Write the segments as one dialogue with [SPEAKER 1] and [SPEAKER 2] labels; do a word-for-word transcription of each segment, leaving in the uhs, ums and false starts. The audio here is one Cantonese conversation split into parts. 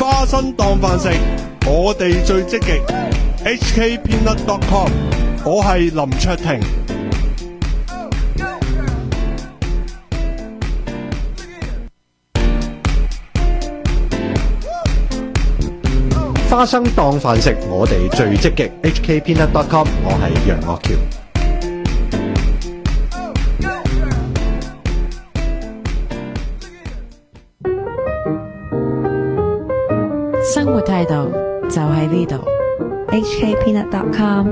[SPEAKER 1] 花生當飯食，我哋最積極。H K Peanut dot com， 我係林卓廷。
[SPEAKER 2] 花生當飯食，我哋最積極。H K Peanut dot com， 我係楊岳橋。
[SPEAKER 3] 生活態度就喺呢度。
[SPEAKER 4] H K Peanut dot com。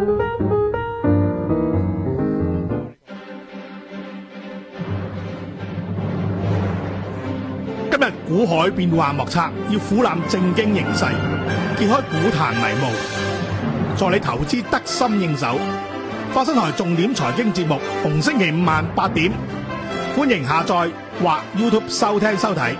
[SPEAKER 5] 今日股海變幻莫測，要俯瞰正經形勢，揭開股壇迷霧，助你投資得心應手。花生台重點財經節目，逢星期五晚八點，歡迎下載或 YouTube 收聽收睇。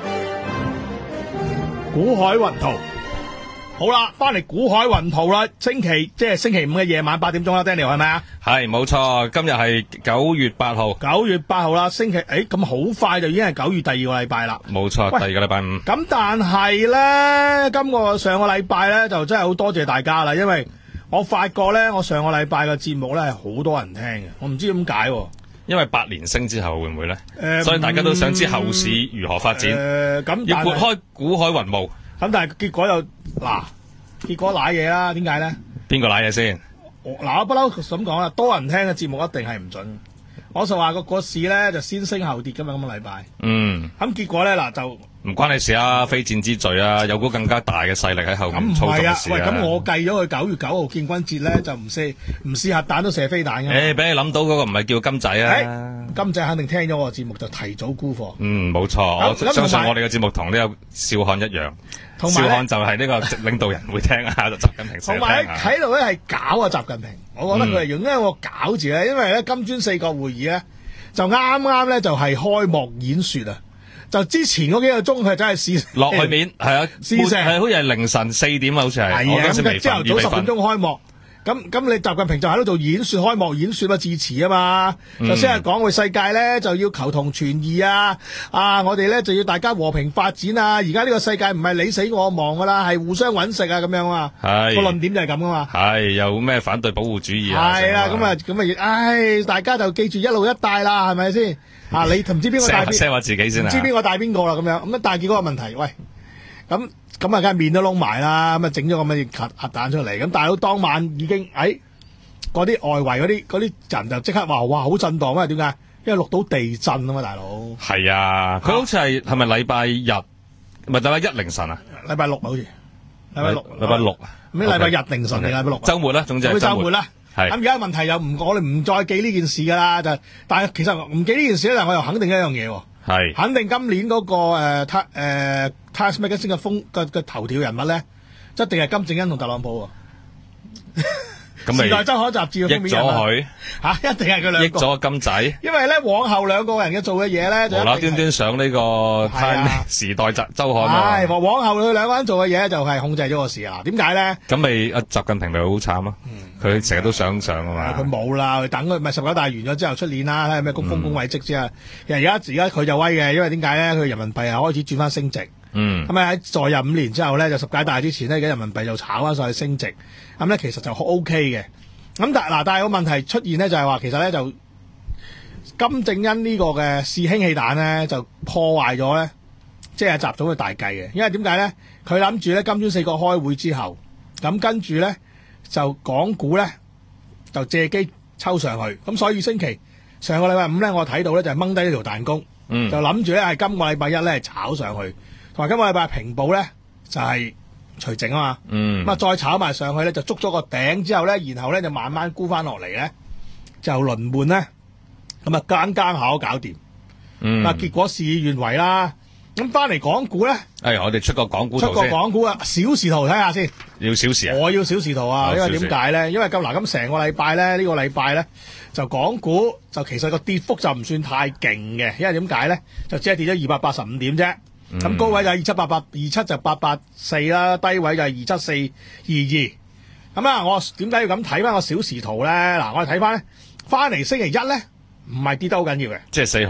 [SPEAKER 5] 股海雲圖，好啦，翻嚟股海雲圖啦，星期即係星期五嘅夜晚八點鐘啦 ，Daniel 係咪啊？
[SPEAKER 6] 係冇錯，今日係九月八號。
[SPEAKER 5] 九月八號啦，星期誒咁好快就已經係九月第二個禮拜啦。
[SPEAKER 6] 冇錯，第二個禮拜五。咁
[SPEAKER 5] 但係咧，今個上個禮拜咧就真係好多謝大家啦，因為我發覺咧，我上個禮拜嘅節目咧係好多人聽嘅，我唔知點解。
[SPEAKER 6] 因為八連升之後會唔會咧？誒、
[SPEAKER 5] 呃，
[SPEAKER 6] 所以大家都想知後市如何發展。誒、
[SPEAKER 5] 呃，咁
[SPEAKER 6] 要撥開股海雲霧。
[SPEAKER 5] 咁但係結果又嗱，結果瀨嘢啦，點解咧？邊
[SPEAKER 6] 個瀨嘢先？
[SPEAKER 5] 嗱，我不嬲咁講啦，多人聽嘅節目一定係唔準。我就話個個市咧就先升後跌㗎嘛，今個禮拜。嗯。咁結果咧嗱就
[SPEAKER 6] 唔關你事啊，非戰之罪啊，有股更加大嘅勢力喺後面操縱嘅事啊。
[SPEAKER 5] 喂，咁我計咗佢九月九號建軍節咧就唔射唔試核彈都射飛彈嘅。
[SPEAKER 6] 誒，俾你諗到嗰個唔係叫金仔啊。
[SPEAKER 5] 欸、金仔肯定聽咗我個節目就提早沽貨。
[SPEAKER 6] 嗯，冇錯，我相信我哋嘅節目同呢個少漢一樣。少漢就係呢個領導人會聽啊，就習近平成日聽啊。同埋
[SPEAKER 5] 喺度咧係搞啊習近平，我覺得佢係用一個搞字咧，因為咧金磚四國會議咧就啱啱咧就係開幕演說啊，就之前嗰幾個鐘佢真係試
[SPEAKER 6] 落去面係啊，試射係好似係凌晨四點啊，好似係。係啊，咁
[SPEAKER 5] 朝頭早十分鐘開幕。咁咁，你習近平就喺度做演說、開幕演說啊、致辭啊嘛，嗯、就先係講佢世界咧就要求同存異啊，啊，我哋咧就要大家和平發展啊，而家呢個世界唔係你死我亡噶啦，係互相搵食啊咁樣啊，係個論點就係咁噶嘛，
[SPEAKER 6] 係有咩反對保護主義啊，
[SPEAKER 5] 係啦，咁啊咁啊，唉，大家就記住一路一帶啦，係咪先？啊，你唔知邊個帶邊，
[SPEAKER 6] 話自己先啊，
[SPEAKER 5] 唔知邊個帶邊個啦咁樣，咁啊，但係結果個問題，喂，咁。咁啊，梗係面都窿埋啦，咁啊整咗咁嘅核核彈出嚟，咁大佬當晚已經，誒嗰啲外圍嗰啲嗰啲人就即刻話，哇好震盪啊！點解？因為錄到地震啊嘛，大佬。
[SPEAKER 6] 係啊，佢好似係係咪禮拜日？唔係禮拜一凌晨啊？
[SPEAKER 5] 禮拜六好似。禮拜六。
[SPEAKER 6] 禮拜六啊？
[SPEAKER 5] 咩禮拜日凌晨定禮拜六？
[SPEAKER 6] 週末啦，總之係週末
[SPEAKER 5] 啦。
[SPEAKER 6] 係。咁
[SPEAKER 5] 而家問題又唔，我哋唔再記呢件事㗎啦，就但係其實唔記呢件事咧，但我又肯定一樣嘢喎。係。肯定今年嗰、那個誒誒。呃 Times Magazine 嘅風嘅嘅頭條人物咧，一定係金正恩同特朗普喎。時代周刊雜誌嘅封面人物
[SPEAKER 6] 佢
[SPEAKER 5] 嚇，一定係佢兩個。
[SPEAKER 6] 益咗金仔。因
[SPEAKER 5] 為咧，往後兩個人嘅做嘅嘢咧，就無
[SPEAKER 6] 啦端端上呢個 Time、啊、時代周周刊啊。
[SPEAKER 5] 係，往後佢兩個人做嘅嘢就係控制咗個市啊。點解咧？
[SPEAKER 6] 咁咪阿習近平咪好慘啊？佢成日都想上啊嘛。
[SPEAKER 5] 佢冇啦，佢等佢咪十九大完咗之後出年啦，睇下咩高峰高位績先啊。其實而家而家佢就威嘅，因為點解咧？佢人民幣啊開始轉翻升值。嗯，咁啊喺在任五年之後咧，就十屆大之前咧，而家人民幣就炒翻上去升值，咁咧其實就 O K 嘅。咁但嗱，但係個問題出現咧，就係話其實咧就金正恩呢個嘅試氫氣彈咧，就破壞咗咧，即係習總嘅大計嘅。因為點解咧？佢諗住咧金磚四國開會之後，咁跟住咧就港股咧就借機抽上去，咁所以星期上個禮拜五咧，我睇到咧就係掹低呢條彈弓，嗯、就諗住咧係今個禮拜一咧炒上去。同埋今個禮拜平保咧就係除淨啊嘛，咁、嗯、啊再炒埋上去咧就捉咗個頂之後咧，然後咧就慢慢沽翻落嚟咧，就輪換咧，咁啊間間下都搞掂，咁、嗯、啊結果事與願違啦。咁翻嚟港股咧，誒、
[SPEAKER 6] 哎、我哋出個港股圖先，
[SPEAKER 5] 出個港股啊小時圖睇下先，
[SPEAKER 6] 要小時啊，
[SPEAKER 5] 我要小時圖啊，因為點解咧？因為咁嗱咁成個禮拜咧呢、這個禮拜咧就港股就其實個跌幅就唔算太勁嘅，因為點解咧？就只係跌咗二百八十五點啫。咁、嗯、高位就係二七八八，二七就八八四啦，低位就係二七四二二。咁啊，我點解要咁睇翻個小時圖咧？嗱，我哋睇翻咧，翻嚟星期一咧，唔係跌得好緊要嘅，
[SPEAKER 6] 即係四號，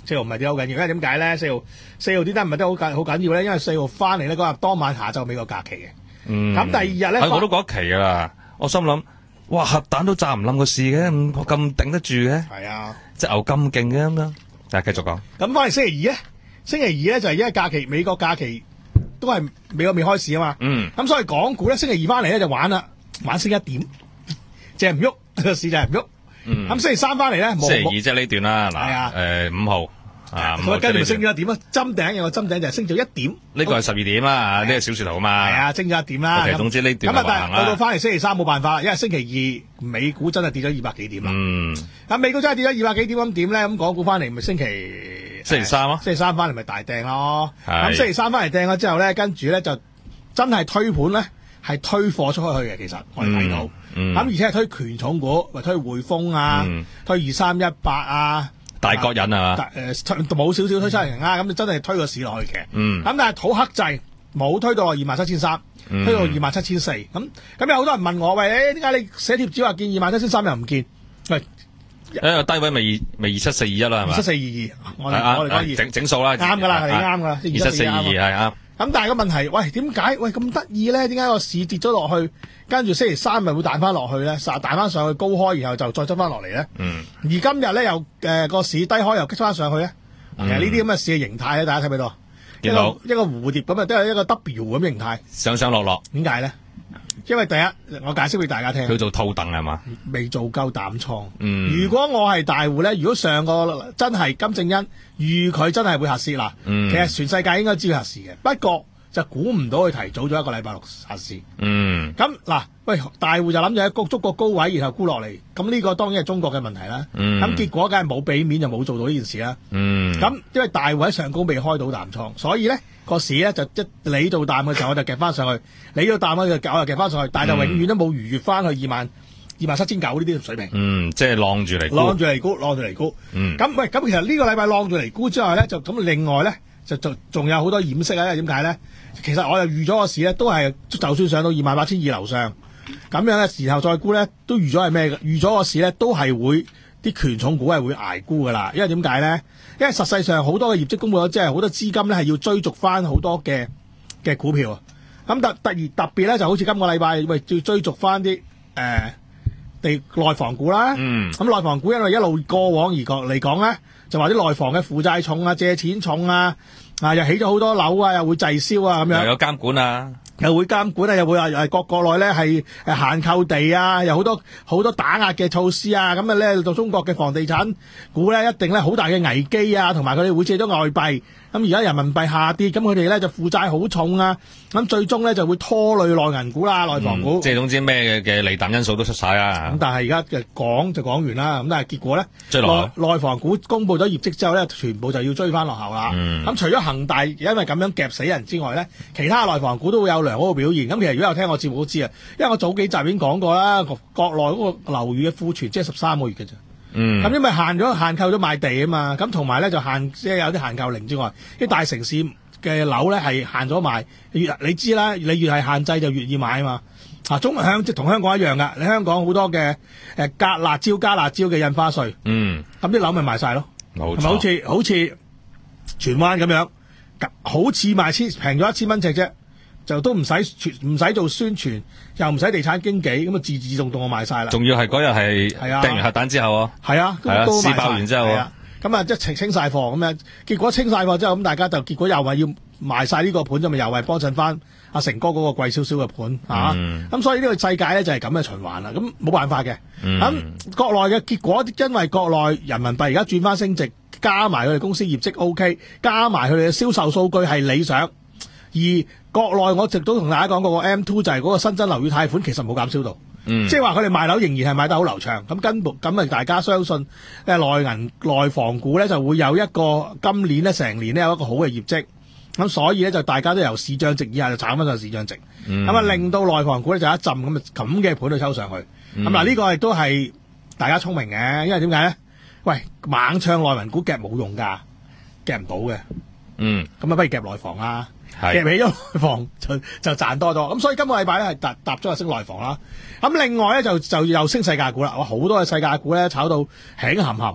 [SPEAKER 5] 四號唔係跌好緊要，因為點解咧？四號四號點解唔係得好緊好緊要咧？因為四號翻嚟咧嗰日當晚下晝美國假期嘅。嗯。咁第二日咧，
[SPEAKER 6] 我都嗰期噶啦，我心諗，哇核彈都炸唔冧個市嘅，咁咁頂得住嘅。係啊。隻牛咁勁嘅咁樣。但係繼續講。咁
[SPEAKER 5] 翻嚟星期二咧，星期二咧就係因為假期，美國假期都係美國未開市啊嘛。嗯。咁所以港股咧星期二翻嚟咧就玩啦，玩升一點，淨係唔喐個市就係唔喐。嗯。咁星期三翻嚟咧，
[SPEAKER 6] 星期二即係呢段啦，嗱，誒五號。啊，
[SPEAKER 5] 咁跟住咪升咗一點啊！針頂有個針頂就係升咗一點。
[SPEAKER 6] 呢個係十二點啦，呢個小說圖啊嘛。
[SPEAKER 5] 係啊，升咗一點啦。
[SPEAKER 6] 其實總之呢段
[SPEAKER 5] 咁啊，但係到到翻嚟星期三冇辦法啦，因為星期二美股真係跌咗二百幾點啦。嗯。咁美股真係跌咗二百幾點咁點咧？咁港股翻嚟咪星期
[SPEAKER 6] 星期三咯。
[SPEAKER 5] 星期三翻嚟咪大掟咯。咁星期三翻嚟掟咗之後咧，跟住咧就真係推盤咧，係推貨出去嘅。其實我哋睇到。嗯。咁而且係推權重股，咪推匯豐啊，推二三一八啊。
[SPEAKER 6] 大國人啊，
[SPEAKER 5] 誒冇少少推七零啊，咁就真係推個市落去嘅。嗯，咁但係土克制冇推到二萬七千三，推到二萬七千四。咁咁有好多人問我，喂，點解你寫貼紙話見二萬七千三又唔見？喂，
[SPEAKER 6] 誒低位咪咪二七四二一啦，係嘛？
[SPEAKER 5] 二七四二二，我哋我哋講
[SPEAKER 6] 整整數啦，
[SPEAKER 5] 啱噶啦，係啱噶啦，
[SPEAKER 6] 二七四二二係啱。
[SPEAKER 5] 咁但係個問題，喂，點解喂咁得意咧？點解個市跌咗落去，跟住星期三咪會彈翻落去咧？彈翻上去高開，然後就再執翻落嚟咧？嗯。而今日咧又誒個市低開又激翻上去咧？其實呢啲咁嘅市嘅形態咧，大家睇唔睇到？見到一個蝴蝶咁啊，都係一個 W 咁形態，
[SPEAKER 6] 上上落落。點
[SPEAKER 5] 解咧？因為第一，我解釋俾大家聽。
[SPEAKER 6] 佢做套戥係嘛？
[SPEAKER 5] 未做夠膽倉。嗯。如果我係大戶咧，如果上個真係金正恩預佢真係會核試啦，嗯、其實全世界應該知佢核試嘅。不過就估唔到佢提早咗一個禮拜六核試。嗯。咁嗱，喂，大戶就諗住喺谷捉個高位，然後沽落嚟。咁呢個當然係中國嘅問題啦。嗯。咁結果梗係冇俾面，就冇做到呢件事啦。嗯。咁因為大戶喺上高未開到淡倉，所以咧。個市咧就一理到淡嘅時候，我就夾翻上去；理到淡嘅就我就夾翻上去，但係就永遠都冇逾越翻去二萬二萬七千九呢啲水平。嗯，
[SPEAKER 6] 即係晾住嚟，
[SPEAKER 5] 晾住嚟沽，晾住嚟沽。嗯，咁喂，咁其實呢個禮拜晾住嚟沽之外咧，就咁另外咧就就仲有好多掩飾啊！點解咧？其實我又預咗個市咧，都係就算上到二萬八千二樓上咁樣嘅時候再沽咧，都預咗係咩嘅？預咗個市咧都係會啲權重股係會捱沽噶啦，因為點解咧？因為實際上好多嘅業績公布咗，即係好多資金咧係要追逐翻好多嘅嘅股票啊。咁特突然特別咧，就好似今個禮拜喂要追逐翻啲誒地內房股啦。嗯。咁內房股因為一路過往而講嚟講咧，就話啲內房嘅負債重啊、借錢重啊，啊又起咗好多樓啊，又會滯銷啊咁樣。
[SPEAKER 6] 又有監管啊。
[SPEAKER 5] 又會監管啊，又會話誒國國內咧係誒限購地啊，有好多好多打壓嘅措施啊，咁啊咧到中國嘅房地產股咧一定咧好大嘅危機啊，同埋佢哋會借咗外幣，咁而家人民幣下跌，咁佢哋咧就負債好重啊，咁最終咧就會拖累內銀股啦、內房股。
[SPEAKER 6] 嗯、即係總之咩嘅利淡因素都出晒啦。
[SPEAKER 5] 咁但係而家嘅講就講完啦，咁但係結果咧，內內房股公布咗業績之後咧，全部就要追翻落後啦。咁、嗯、除咗恒大因為咁樣夾死人之外咧，其他內房股都會有良好嘅表現。咁其實如果有聽我節目都知啊，因為我早幾集已經講過啦，國內嗰個樓宇嘅庫存即係十三個月嘅啫。嗯。咁因為限咗限購咗賣地啊嘛，咁同埋咧就限即係有啲限購令之外，啲大城市嘅樓咧係限咗賣。越你知啦，你越係限制就越易買啊嘛。啊，中香即同香港一樣噶，你香港好多嘅誒加辣椒加辣椒嘅印花稅。嗯。咁啲樓咪賣晒咯。冇錯。係咪好似好似荃灣咁樣，好似賣千平咗一千蚊尺啫。就都唔使唔使做宣傳，又唔使地產經紀，咁啊自自動動我賣晒啦。仲
[SPEAKER 6] 要係嗰日係掟完核彈之後啊，
[SPEAKER 5] 係啊，
[SPEAKER 6] 係啊，試爆完之後啊，
[SPEAKER 5] 咁啊即係清清晒貨咁樣，結果清晒貨之後，咁大家就結果又話要賣晒呢個盤，就咪又係幫襯翻阿成哥嗰個貴少少嘅盤啊。咁、嗯、所以呢個世界咧就係咁嘅循環啦。咁冇辦法嘅。咁、嗯、國內嘅結果，因為國內人民幣而家轉翻升值，加埋佢哋公司業績 OK， 加埋佢哋嘅銷售數據係理想。而國內我一直都同大家講過個 M 二 就係嗰個新增樓宇貸款其實冇減少到，嗯、即係話佢哋賣樓仍然係賣得好流暢。咁根本咁啊，大家相信誒內銀內房股咧就會有一個今年咧成年咧有一個好嘅業績。咁所以咧就大家都由市漲值以下就炒翻上市漲值，咁啊、嗯、令到內房股咧就一浸咁咁嘅盤去抽上去。咁嗱呢個亦都係大家聰明嘅，因為點解咧？喂，猛唱內銀股夾冇用㗎，夾唔到嘅。嗯，咁啊不如夾內房啦。夾起咗內房就就賺多咗，咁所以今個禮拜咧係搭搭咗係升內房啦。咁另外咧就就又升世界股啦，哇好多嘅世界股咧炒到輕冚冚，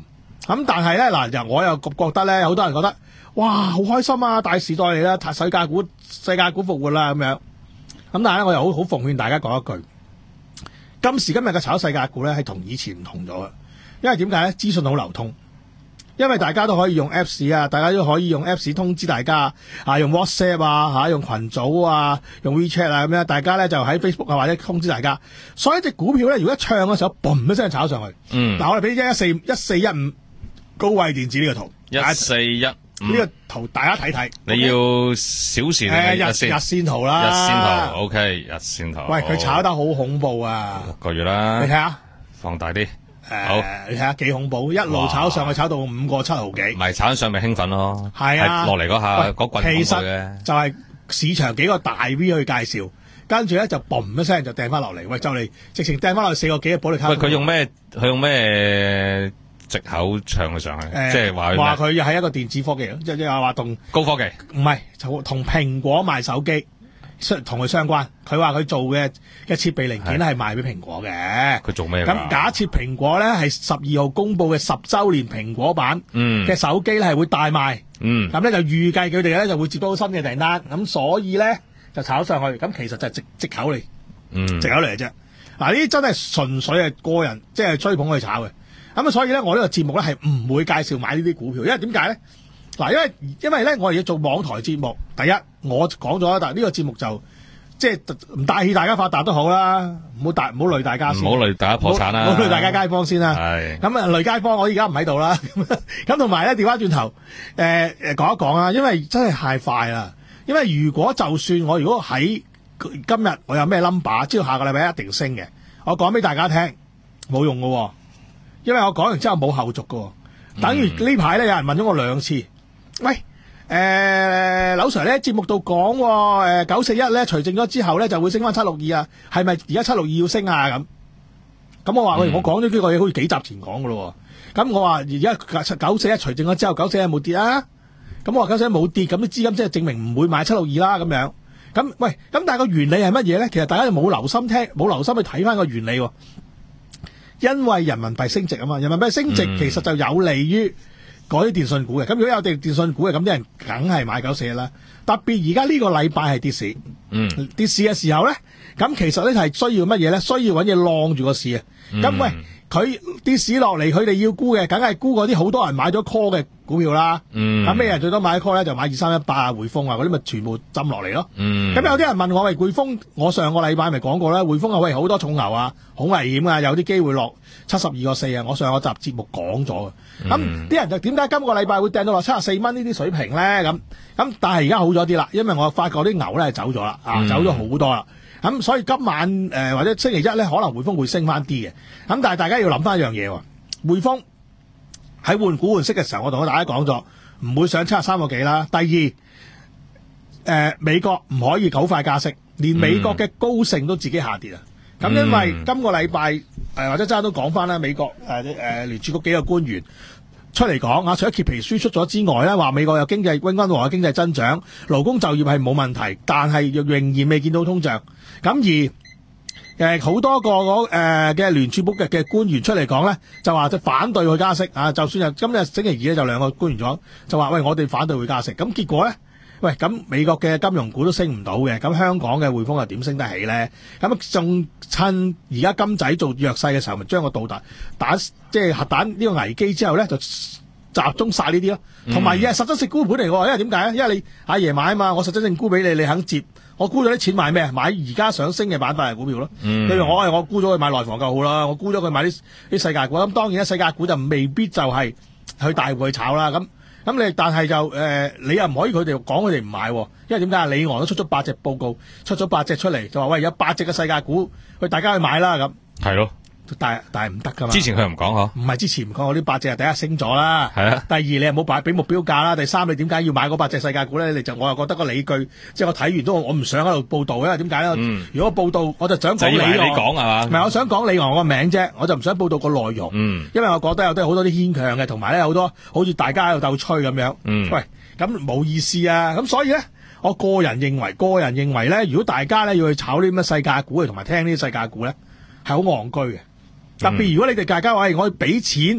[SPEAKER 5] 咁但係咧嗱，我又覺得咧，好多人覺得哇好開心啊，大時代嚟啦，世界股世界股復活啦咁樣。咁但係咧，我又好好奉勸大家講一句，今時今日嘅炒世界股咧係同以前唔同咗嘅，因為點解咧？資訊好流通。因為大家都可以用 Apps 啊，大家都可以用 Apps 通知大家啊，用 WhatsApp 啊，吓用群組啊，用 WeChat 啊咁樣，大家咧就喺 Facebook 啊或者通知大家。所以隻股票咧，如果一唱嘅時候，嘣一聲炒上去。嗯。嗱，我哋俾一四一四一五高位電子呢個圖。
[SPEAKER 6] 一四一五
[SPEAKER 5] 呢個圖大家睇睇。
[SPEAKER 6] 你要小時定係日線？
[SPEAKER 5] 日線圖啦。
[SPEAKER 6] 日線圖 ，OK，日線圖。
[SPEAKER 5] 喂，佢炒得好恐怖啊！
[SPEAKER 6] 六個月啦。
[SPEAKER 5] 你睇下。
[SPEAKER 6] 放大啲。
[SPEAKER 5] 誒，
[SPEAKER 6] 好，
[SPEAKER 5] 你睇下幾恐怖，一路炒上去，炒到五個七毫幾。
[SPEAKER 6] 唔係炒上咪興奮咯，
[SPEAKER 5] 係啊，
[SPEAKER 6] 落嚟嗰下嗰棍
[SPEAKER 5] 其實就係市場幾個大 V 去介紹，跟住咧就嘣一聲就掟翻落嚟，喂就嚟直情掟翻落去四個幾嘅保利卡。
[SPEAKER 6] 喂，佢用咩？佢用咩藉口唱佢上去？即係話
[SPEAKER 5] 話佢又係一個電子科技，即係話同
[SPEAKER 6] 高科技，
[SPEAKER 5] 唔係就同蘋果賣手機。同佢相關，佢話佢做嘅嘅設備零件係賣俾蘋果嘅。
[SPEAKER 6] 佢做咩？
[SPEAKER 5] 咁假設蘋果咧係十二號公佈嘅十週年蘋果版嘅手機咧係會大賣，咁、嗯、咧就預計佢哋咧就會接到新嘅訂單，咁所以咧就炒上去。咁其實就係藉藉口嚟，
[SPEAKER 6] 嗯、藉
[SPEAKER 5] 口嚟嘅啫。嗱呢啲真係純粹係個人即係、就是、追捧去炒嘅。咁啊，所以咧我呢個節目咧係唔會介紹買呢啲股票，因為點解咧？嗱，因為因為咧，我哋要做網台節目。第一，我講咗啦，但係呢個節目就即係唔帶起大家發達都好啦，唔好大唔好累大家先，
[SPEAKER 6] 唔好累大家破產啦，
[SPEAKER 5] 唔好累大家街坊先啦。
[SPEAKER 6] 係
[SPEAKER 5] 咁啊，累街坊我而家唔喺度啦。咁同埋咧，調翻轉頭，誒誒講一講啊，因為真係太快啦。因為如果就算我如果喺今日我有咩 number， 知道下個禮拜一定升嘅，我講俾大家聽冇用喎。因為我講完之後冇後續喎。等於呢排咧有人問咗我兩次。喂，誒、呃，柳 Sir 咧節目度講，誒九四一咧除淨咗之後咧就會升翻七六二啊，係咪而家七六二要升啊？咁，咁我話喂，我講咗呢個嘢好似幾集前講噶咯，咁我話而家九四一除淨咗之後，九四一冇跌啊，咁我話九四一冇跌，咁啲資金即係證明唔會買七六二啦，咁樣，咁喂，咁但係個原理係乜嘢咧？其實大家就冇留心聽，冇留心去睇翻個原理，因為人民幣升值啊嘛，人民幣升值其實就有利於嗰啲電信股嘅，咁如果有電電信股嘅，咁啲人梗係買九四一啦。特別而家呢個禮拜係跌市，嗯，跌市嘅時候咧，咁其實咧係需要乜嘢咧？需要揾嘢晾住個市啊。咁、嗯、喂，佢跌市落嚟，佢哋要沽嘅，梗係沽嗰啲好多人買咗 call 嘅股票啦。嗯，咁咩人最多買 call 咧？就買二三一八啊、匯豐啊嗰啲，咪全部浸落嚟咯。嗯，咁有啲人問我喂，匯豐，我上個禮拜咪講過啦，匯豐啊喂好多重牛啊，好危險啊，有啲機會落七十二個四啊。我上個集節目講咗嘅。咁、嗯、啲人就點解今個禮拜會掟到落七十四蚊呢啲水平咧？咁咁，但係而家好咗啲啦，因為我發覺啲牛咧係走咗啦，啊、嗯，走咗好多啦。咁所以今晚誒、呃、或者星期一咧，可能匯豐會升翻啲嘅。咁但係大家要諗翻一樣嘢喎，匯豐喺換股換息嘅時候，我同大家講咗，唔會上七十三個幾啦。第二，誒、呃、美國唔可以好快加息，連美國嘅高盛都自己下跌啊。咁、嗯、因為今個禮拜誒或者真係都講翻啦，美國誒誒聯儲局幾個官員出嚟講啊，除咗揭皮書出咗之外咧，話美國有經濟溫和嘅經濟增長，勞工就業係冇問題，但係仍然未見到通脹。咁而誒好、呃、多個誒嘅聯儲局嘅嘅官員出嚟講咧，就話就反對佢加息啊。就算係今日星期二咧，就兩個官員講就話喂，我哋反對會加息。咁結果咧，喂咁美國嘅金融股都升唔到嘅，咁香港嘅匯豐又點升得起咧？咁仲趁而家金仔做弱勢嘅時候，咪將個導彈打即係核彈呢個危機之後咧，就集中晒呢啲咯。同埋而係實質性沽盤嚟喎，因為點解咧？因為你阿爺買啊嘛，我實質性沽俾你，你肯接。我沽咗啲錢買咩？買而家想升嘅板塊嘅股票咯。嗯、例如我係我沽咗佢買內房夠好啦，我沽咗佢買啲啲世界股。咁當然咧，世界股就未必就係去大戶去炒啦。咁咁你但係就誒、呃，你又唔可以佢哋講佢哋唔買，因為點解？李昂都出咗八隻報告，出咗八隻出嚟，就話喂有八隻嘅世界股，去大家去買啦咁。係咯。但係但係唔得噶嘛？之前佢又唔講嗬？唔係之前唔講，我呢八隻係第一升咗啦。係啊。第二你又冇擺俾目標價啦。第三你點解要買嗰八隻世界股咧？你就我又覺得個理據，即係我睇完都我唔想喺度報道，因為點解咧？嗯、如果報道我就想講李昂，你講係嘛？唔係我想講李昂個名啫，我就唔想報道個內容。嗯。因為我覺得有啲好多啲牽強嘅，同埋咧好多好似大家喺度鬥吹咁樣。嗯。喂，咁冇意思啊！咁所以咧，我個人認為，個人認為咧，如果大家咧要去炒呢啲乜世界股，同埋聽呢啲世界股咧，係好戇居嘅。特別如果你哋大家話，我俾錢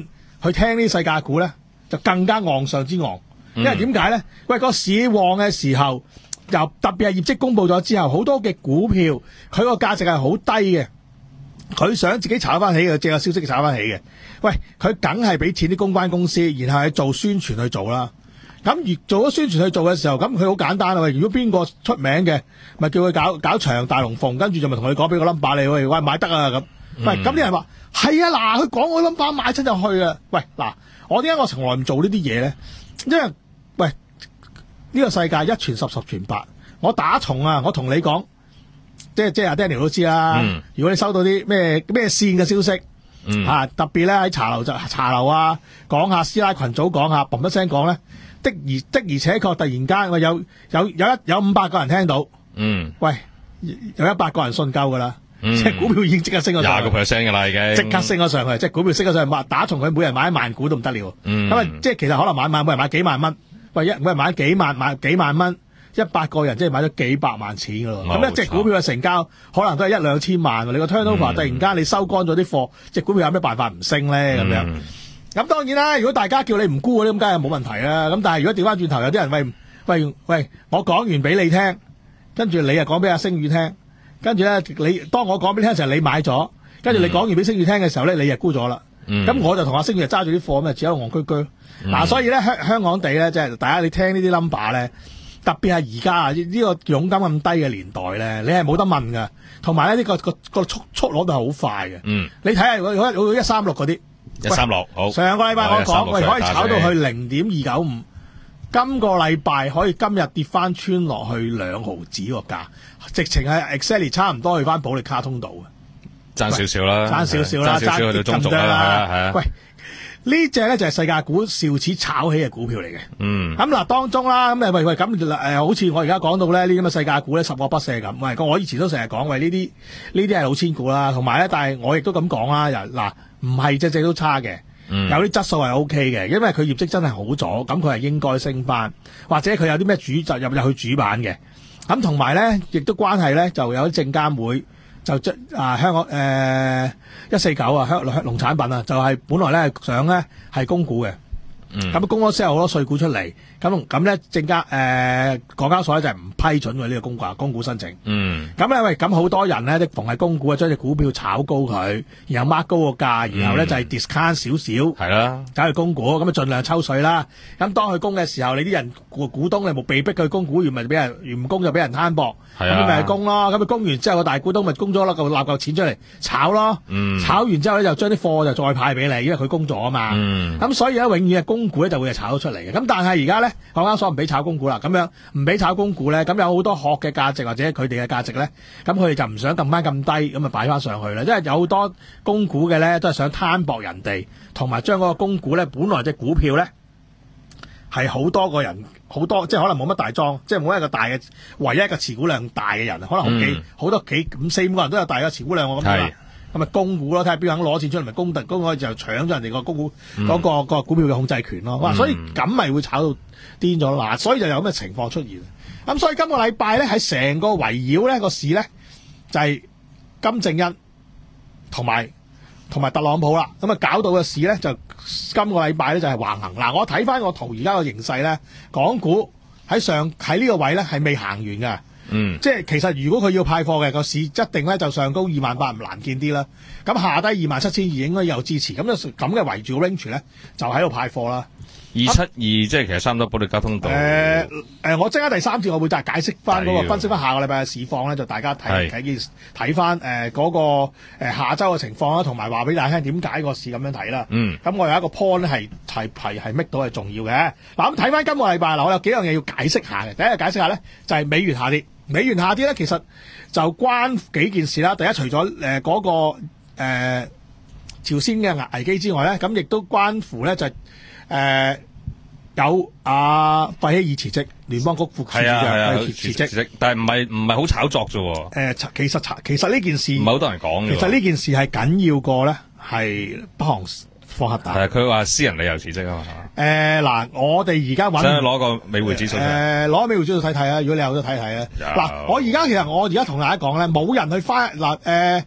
[SPEAKER 5] 去聽呢啲細價股咧，就更加昂上之昂。因為點解咧？喂，個市旺嘅時候，又特別係業績公佈咗之後，好多嘅股票佢個價值係好低嘅，佢想自己炒翻起嘅，借個消息炒翻起嘅。喂，佢梗係俾錢啲公關公司，然後去做宣傳去做啦。咁而做咗宣傳去做嘅時候，咁佢好簡單啊！喂，如果邊個出名嘅，咪叫佢搞搞場大龍鳳，跟住就咪同佢講俾個 number 你，喂，喂買得啊咁。喂，咁啲人話係啊，嗱，佢講個 number 買親就去啊。喂，嗱，我點解我從來唔做呢啲嘢咧？因為喂，呢個世界一傳十，十傳百，我打從啊，我同你講，即係即係阿 Daniel 都知啦。嗯、如果你收到啲咩咩線嘅消息，嗯啊、特別咧喺茶樓就茶樓啊，講下師奶群組講下，嘣一聲講咧，的而的而且確突然間，喂有有有一有五百個人聽到，嗯，喂有一百個人信鳩噶啦。嗯、即係股票已經即刻升咗上去，廿個 percent 噶啦已經，即刻升咗上去，即係股票升咗上去，打從佢每人買一萬股都唔得了。嗯，咁啊，即係其實可能買買每人買幾萬蚊，喂一每人買幾萬買幾萬蚊，一百個人即係買咗幾百萬錢噶咯。咁一隻股票嘅成交可能都係一兩千萬，你個 turnover、嗯、突然間你收乾咗啲貨，隻股票有咩辦法唔升咧？咁、嗯、樣，咁當然啦，如果大家叫你唔沽嗰啲咁，梗係冇問題啦。咁但係如果調翻轉頭，有啲人喂喂喂，我講完俾你聽，跟住你又講俾阿星宇聽。跟住咧，你當我講俾你聽嘅時候，你買咗，跟住你講完俾星宇聽嘅時候咧，你就沽咗啦。咁、嗯、我就同阿星宇就揸住啲貨咁啊，只有戇居居。嗱、嗯啊，所以咧香香港地咧，即係大家你聽呢啲 number 咧，特別係而家啊呢個佣金咁低嘅年代咧，你係冇得問噶。同埋咧呢個個個速速攞到係好快嘅。嗯，你睇下如果如果一三六嗰啲，一三六好。上個禮拜我講，喂可以炒到去零點二九五。今個禮拜可以今日跌翻穿落去兩毫子個價，直情係 exactly 差唔多去翻保利卡通道嘅，爭少少啦，爭少少啦，爭少少去到中軸啦，係啊係啊。喂，呢隻咧就係世界股兆此炒起嘅股票嚟嘅。嗯，咁嗱當中啦，咁誒喂喂咁誒，好似我而家講到咧呢啲咁嘅世界股咧十惡不赦咁。喂，我以前都成日講喂呢啲呢啲係老千股啦，同埋咧，但係我亦都咁講啦，又嗱唔係隻隻都差嘅。嗯、有啲質素係 O K 嘅，因為佢業績真係好咗，咁佢係應該升翻，或者佢有啲咩主就入入去主板嘅，咁同埋咧，亦都關係咧，就有啲證監會就即啊香港誒一四九啊香農產品啊，就係、是、本來咧想咧係供股嘅，咁、嗯、供咗之後好多稅股出嚟，咁咁咧證監誒港交所咧就係唔批准佢呢個供股供股申請，嗯，咁咧喂咁好多人咧，即逢係供股啊，將隻股票炒高佢，然後 mark 高個價，然後咧、嗯、就係 discount 少少，係啦，走去供股，咁啊盡量抽水啦。咁當佢供嘅時候，你啲人股股東你冇被逼佢供股，原咪俾人原唔供就俾人攤薄，咁咪係供咯。咁佢供完之後個大股東咪供咗啦，個納嚿錢出嚟炒咯，嗯、炒完之後咧就將啲貨就再派俾你，因為佢供咗啊嘛。咁、嗯、所以咧永遠係供股咧就會係炒咗出嚟嘅。咁但係而家咧港交所唔俾炒供股啦，咁樣唔俾炒供股咧，咁有好多殼嘅價值或者佢哋嘅價值咧，咁佢哋就唔想撳翻咁低，咁咪擺翻上去啦。因為有好多供股嘅咧，都係想攤薄人哋，同埋將嗰個供股咧，本來隻股票咧係好多個人，好多即係可能冇乜大莊，即係冇一個大嘅，唯一一個持股量大嘅人，可能好幾好、嗯、多幾五四五個人都有大嘅持股量，我咁樣啦。咁咪供股咯，睇下邊個肯攞錢出嚟，咪供特供可以就搶咗人哋個供股嗰、嗰個、嗯嗰個股票嘅控制權咯。哇、嗯！所以咁咪會炒到癲咗嗱，所以就有咁嘅情況出現。咁所以今個禮拜咧，喺成個圍繞咧個市咧，就係、是、金正恩同埋同埋特朗普啦。咁啊搞到個市咧就今個禮拜咧就係橫行。嗱，我睇翻個圖而家個形勢咧，港股喺上喺呢個位咧係未行完㗎。嗯，即係其實如果佢要派貨嘅個市一定咧就上高二萬八唔難見啲啦。咁下低二萬七千二應該有支持。咁就咁嘅圍住 range 咧就喺度派貨啦。二七二即係其實差唔多保利交通道。誒、呃呃、我即刻第三節我會就係解釋翻嗰個分析翻下個禮拜嘅市況咧，就大家睇睇睇翻誒嗰個、呃、下週嘅情況啦，同埋話俾大家聽點解個市咁樣睇啦。嗯，咁我有一個 point 咧係係係係 make 到係重要嘅。嗱，咁睇翻今個禮拜嗱，我有幾樣嘢要解釋下嘅。第一個解釋下咧就係、是、美元下跌，美元下跌咧其實就關幾件事啦。第一，除咗誒嗰個誒、呃、朝鮮嘅危機之外咧，咁亦都關乎咧就係、是。誒、呃，有阿費希爾辭職，聯邦局副處長辭職，但係唔係唔係好炒作啫。誒、呃，其實其實呢件事唔係好多人講嘅。其實呢件事係緊要過咧，係北韓放核彈。係佢話私人理由辭職啊嘛。誒、呃，嗱，我哋而家搵，想攞個美匯指數。誒、呃，攞美匯指數睇睇啊！如果你有得睇睇啊。嗱，我而家其實我而家同大家講咧，冇人去翻嗱誒。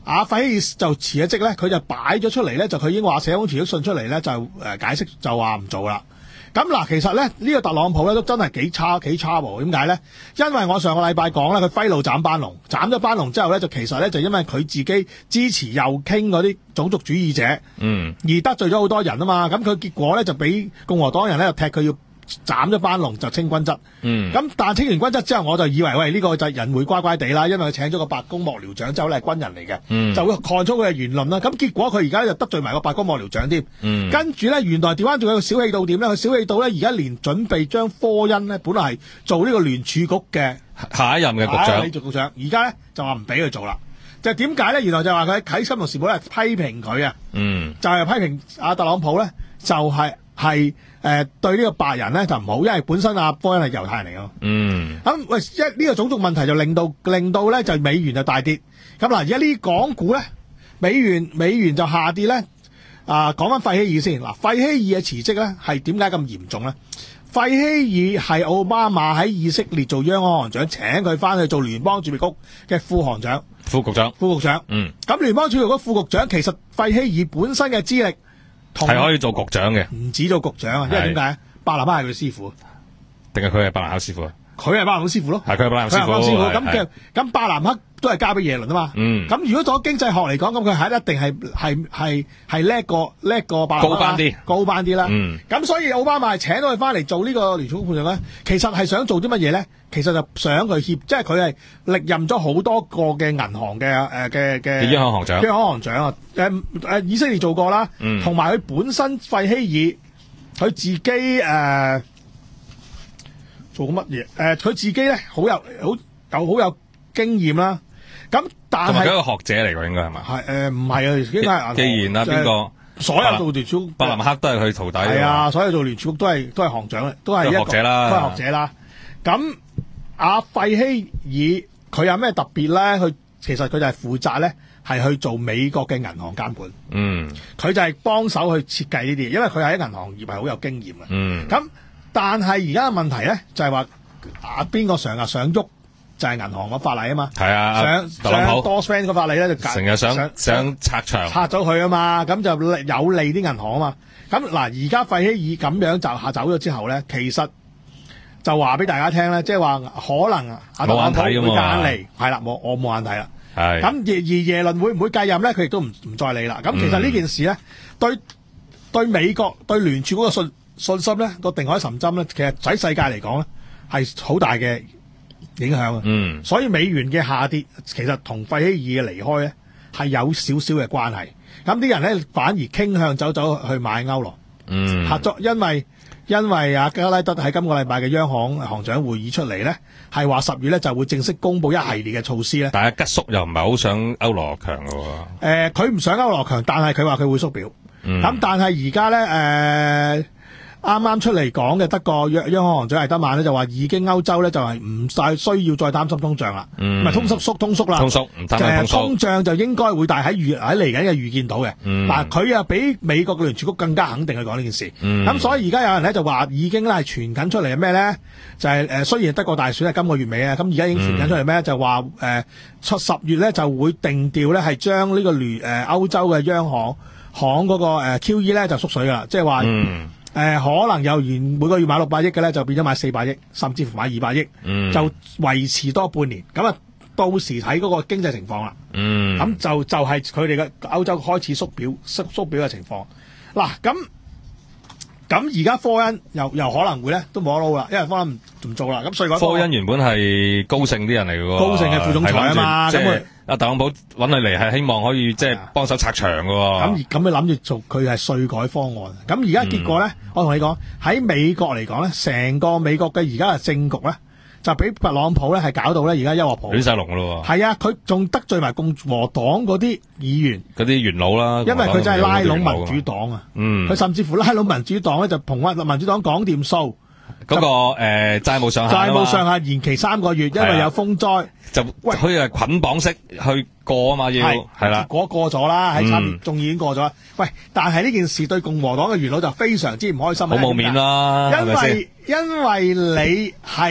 [SPEAKER 5] 阿費希爾就辭咗職咧，佢就擺咗出嚟咧，就佢已經話寫封辭職信出嚟咧，就誒解釋就話唔做啦。咁嗱，其實咧呢、呢個特朗普咧都真係幾差幾差喎。點解咧？因為我上個禮拜講咧，佢揮路斬班龍，斬咗班龍之後咧，就其實咧就因為佢自己支持右傾嗰啲種族主義者，嗯，而得罪咗好多人啊嘛。咁佢結果咧就俾共和黨人咧就踢佢要斬咗班龍就清君側，嗯，咁但係清完君側之後，我就以為喂呢、呢個就人會乖乖地啦，因為佢請咗個白宮幕僚長之後咧係軍人嚟嘅，嗯，就會看出佢嘅言論啦。咁結果佢而家就得罪埋個白宮幕僚長添，嗯，跟住咧原來調翻仲有個小氣到點咧？佢小氣到咧而家連準備將科恩咧本來係做呢個聯儲局嘅
[SPEAKER 6] 下一任嘅局長，
[SPEAKER 5] 你做局長，而家咧就話唔俾佢做啦。就點解咧？原來就話佢喺《金融時報》咧批評佢啊，嗯，就係批評阿特朗普咧就係係。誒、呃，對呢個白人咧就唔好，因為本身阿科恩係猶太人嚟㗎。嗯。咁喂，一呢、這個種族問題就令到令到咧就美元就大跌。咁嗱，而家呢啲港股咧，美元美元就下跌咧。啊，講翻費希爾先。嗱，費希爾嘅辭職咧係點解咁嚴重咧？費希爾係奧巴馬喺以色列做央行行長，請佢翻去做聯邦儲備局嘅副行長、
[SPEAKER 6] 副局長、
[SPEAKER 5] 副局長。嗯。咁聯邦儲備局副局長其實費希爾本身嘅資歷。
[SPEAKER 6] 係可以做局長嘅，
[SPEAKER 5] 唔止做局長啊！因為點解？巴拿巴係佢師傅，
[SPEAKER 6] 定係佢係巴拿克師傅啊？
[SPEAKER 5] 佢係巴拿克師傅咯，
[SPEAKER 6] 係佢係巴拿克師傅。
[SPEAKER 5] 咁嘅咁巴拿克都係交俾耶倫啊嘛。嗯。咁如果從經濟學嚟講，咁佢係一定係係係係叻過叻過巴拿克
[SPEAKER 6] 高班啲，
[SPEAKER 5] 高班啲啦。
[SPEAKER 6] 嗯。
[SPEAKER 5] 咁所以奧巴馬係請到佢翻嚟做呢個聯儲局副長咧，其實係想做啲乜嘢咧？其實就想佢協，即係佢係歷任咗好多個嘅銀行嘅誒嘅嘅
[SPEAKER 6] 央行行長，
[SPEAKER 5] 央行行長啊，誒、呃、誒以色列做過啦，同埋佢本身費希爾佢自己誒、呃、做過乜嘢？誒、呃、佢自己咧好有好有好有經驗啦。咁但係
[SPEAKER 6] 同埋佢一個學者嚟㗎，應該係嘛？係誒
[SPEAKER 5] 唔係啊，應該係
[SPEAKER 6] 既然啦，邊個？
[SPEAKER 5] 所有做聯儲局，
[SPEAKER 6] 伯南克都係佢徒弟。
[SPEAKER 5] 係啊，所有做聯儲局都係都係行長，都係一個
[SPEAKER 6] 學者啦，
[SPEAKER 5] 都係學者啦。咁阿費希爾佢有咩特別咧？佢其實佢就係負責咧，係去做美國嘅銀行監管。嗯，佢就係幫手去設計呢啲，因為佢喺銀行業係好有經驗嘅。嗯，咁但係而家嘅問題咧，就係話啊邊個成日想喐？就係銀行個法例啊嘛，係
[SPEAKER 6] 啊，
[SPEAKER 5] 想想多 friend 個法例咧就
[SPEAKER 6] 成日想想，想拆牆，
[SPEAKER 5] 拆咗佢啊嘛，咁就有利啲銀行啊嘛。咁嗱，而家費希爾咁樣就下走咗之後咧，其實就話俾大家聽咧，即係話可能阿特朗普會間嚟，係啦，冇我冇眼睇啦。係咁而而耶倫會唔會繼任咧？佢亦都唔唔再理啦。咁其實呢件事咧，對對美國對聯儲嗰個信信心咧個定海神針咧，其實喺世界嚟講咧係好大嘅影響啊，嗯，所以美元嘅下跌其實同費希爾嘅離開咧係有少少嘅關係。咁啲人咧反而傾向走走去買歐羅，嗯，合作，因為因為阿加拉德喺今個禮拜嘅央行行長會議出嚟咧，係話十月咧就會正式公布一系列嘅措施咧。
[SPEAKER 6] 但係吉叔又唔係好想歐羅強嘅喎。誒、
[SPEAKER 5] 呃，佢唔想歐羅強，但係佢話佢會縮表。咁、嗯、但係而家咧誒。呃啱啱出嚟講嘅德國央央行行長艾德曼咧就話已經歐洲咧就係唔再需要再擔心通脹啦，唔、嗯、係通縮縮通縮啦，
[SPEAKER 6] 通縮唔擔心通縮，
[SPEAKER 5] 通脹就應該會大喺預喺嚟緊嘅預見到嘅。嗱、嗯，佢啊比美國嘅聯儲局更加肯定去講呢件事。咁、嗯、所以而家有人咧就話已經咧係傳緊出嚟係咩咧？就係、是、誒雖然德國大選係今個月尾啊，咁而家已經傳緊出嚟咩？就話誒出十月咧就會定調咧係將呢個聯誒歐洲嘅央行行嗰個誒 Q E 咧就縮水噶啦，即係話。嗯誒、呃，可能由原每個月買六百億嘅咧，就變咗買四百億，甚至乎買二百億，嗯、就維持多半年。咁啊，到時睇嗰個經濟情況啦。嗯，咁就就係佢哋嘅歐洲開始縮表、縮縮表嘅情況。嗱，咁咁而家科恩又又可能會咧都冇得撈啦，因為科恩唔唔做啦。咁所以講
[SPEAKER 6] 科恩原本係高盛啲人嚟嘅喎，
[SPEAKER 5] 高盛嘅副總裁啊嘛，咁佢。
[SPEAKER 6] 阿特朗普揾佢嚟係希望可以即係幫手拆牆嘅喎，
[SPEAKER 5] 咁咁佢諗住做佢係稅改方案，咁而家結果咧、嗯，我同你講喺美國嚟講咧，成個美國嘅而家嘅政局咧，就俾特朗普咧係搞到咧而家一鑊泡
[SPEAKER 6] 亂晒龍咯喎，
[SPEAKER 5] 係啊，佢仲得罪埋共和黨嗰啲議員，
[SPEAKER 6] 嗰啲元老啦，
[SPEAKER 5] 因為佢真係拉攏民主黨啊，嗯，佢甚至乎拉攏民主黨咧就同民主黨講掂數。
[SPEAKER 6] 嗰、那個誒、呃、債務上限
[SPEAKER 5] 債務上限延期三個月，因為有風災，
[SPEAKER 6] 就可以係捆綁式去過啊嘛，要係啦，
[SPEAKER 5] 結果過咗啦，喺參議仲已經過咗。喂，但係呢件事對共和黨嘅元老就非常之唔開心，
[SPEAKER 6] 好冇面啦，
[SPEAKER 5] 因為因為你係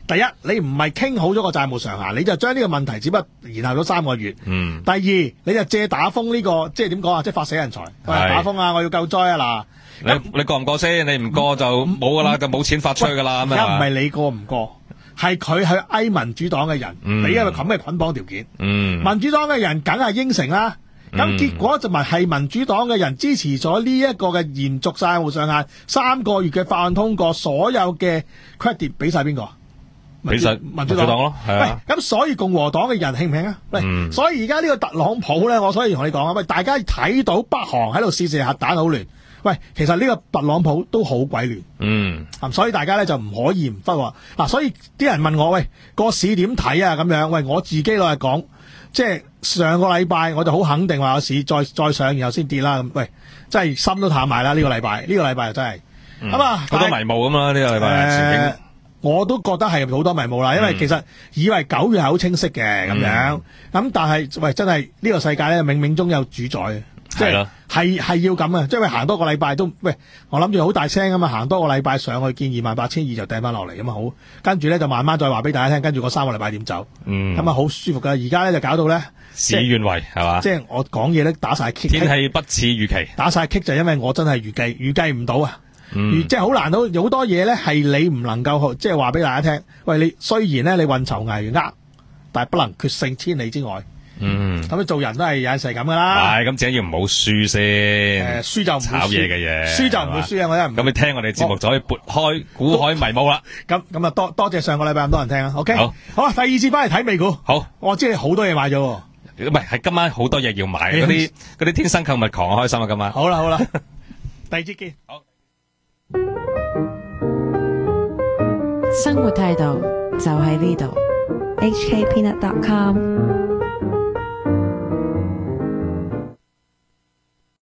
[SPEAKER 5] 第一，你唔係傾好咗個債務上限，你就將呢個問題只不過延後咗三個月。
[SPEAKER 6] 嗯。
[SPEAKER 5] 第二，你就借打風呢、這個，即係點講啊？即係發死人財。喂，打風啊！我要救災啊！嗱，
[SPEAKER 6] 你你過唔過先？你唔過就冇噶啦，就冇錢發出去噶啦。咁
[SPEAKER 5] 而家唔係你過唔過，係佢去嗌民主黨嘅人，
[SPEAKER 6] 嗯、
[SPEAKER 5] 你因為咁嘅捆綁條件。
[SPEAKER 6] 嗯。
[SPEAKER 5] 民主黨嘅人梗係應承啦。咁、嗯、結果就咪係民主黨嘅人支持咗呢一個嘅延續債務上限三個月嘅法案通過，所有嘅 credit 俾晒邊個？
[SPEAKER 6] 俾晒民主黨咯，係啊。
[SPEAKER 5] 喂，咁所以共和黨嘅人興唔興啊？喂，嗯、所以而家呢個特朗普咧，我所以同你講啊，喂，大家睇到北韓喺度試射核彈好亂，喂，其實呢個特朗普都好鬼亂。嗯。所以大家咧就唔可以唔忽喎。嗱，所以啲人問我，喂，個市點睇啊？咁樣，喂，我自己落嚟講。即係上個禮拜我就好肯定話個市再再上，然後先跌啦。咁喂，真係心都淡埋啦。呢、這個禮拜呢個禮拜又真係咁啊，好、嗯、多迷霧咁嘛。呢、這個禮拜前景、呃、我都覺得係好多迷霧啦。因為其實以為九月係好清晰嘅咁、嗯、樣，咁但係喂真係呢個世界咧冥冥中有主宰。即係係係要咁啊！即係行多個禮拜都喂，我諗住好大聲啊嘛，行多個禮拜上去見二萬八千二就掟翻落嚟咁啊好，跟住咧就慢慢再話俾大家聽，跟住嗰三個禮拜點走，咁啊好舒服噶。而家咧就搞到咧
[SPEAKER 6] 事與願違係嘛，
[SPEAKER 5] 即係我講嘢咧打晒棘，
[SPEAKER 6] 天氣不似預期，
[SPEAKER 5] 打晒棘就因為我真係預計預計唔到啊，嗯、即係好難到有好多嘢咧係你唔能夠即係話俾大家聽。喂，你雖然咧你運籌帷幄，但係不能決勝千里之外。嗯，咁你做人都係有陣時咁噶啦。係，咁自己要唔好輸先。誒、呃，輸就唔炒嘢嘅嘢，輸就唔會輸啊！我真係。咁你聽我哋節目就可以撥開股海迷霧啦。咁咁啊，多多謝上個禮拜咁多人聽啊。OK，好，好啊，第二次翻嚟睇美股。好，我知你好多嘢買咗。唔係，係今晚好多嘢要買。嗰啲嗰啲天生購物狂開心啊！今晚。好啦好啦，第二節見。好。
[SPEAKER 3] 生活態度就喺呢度。
[SPEAKER 4] H K Peanut dot com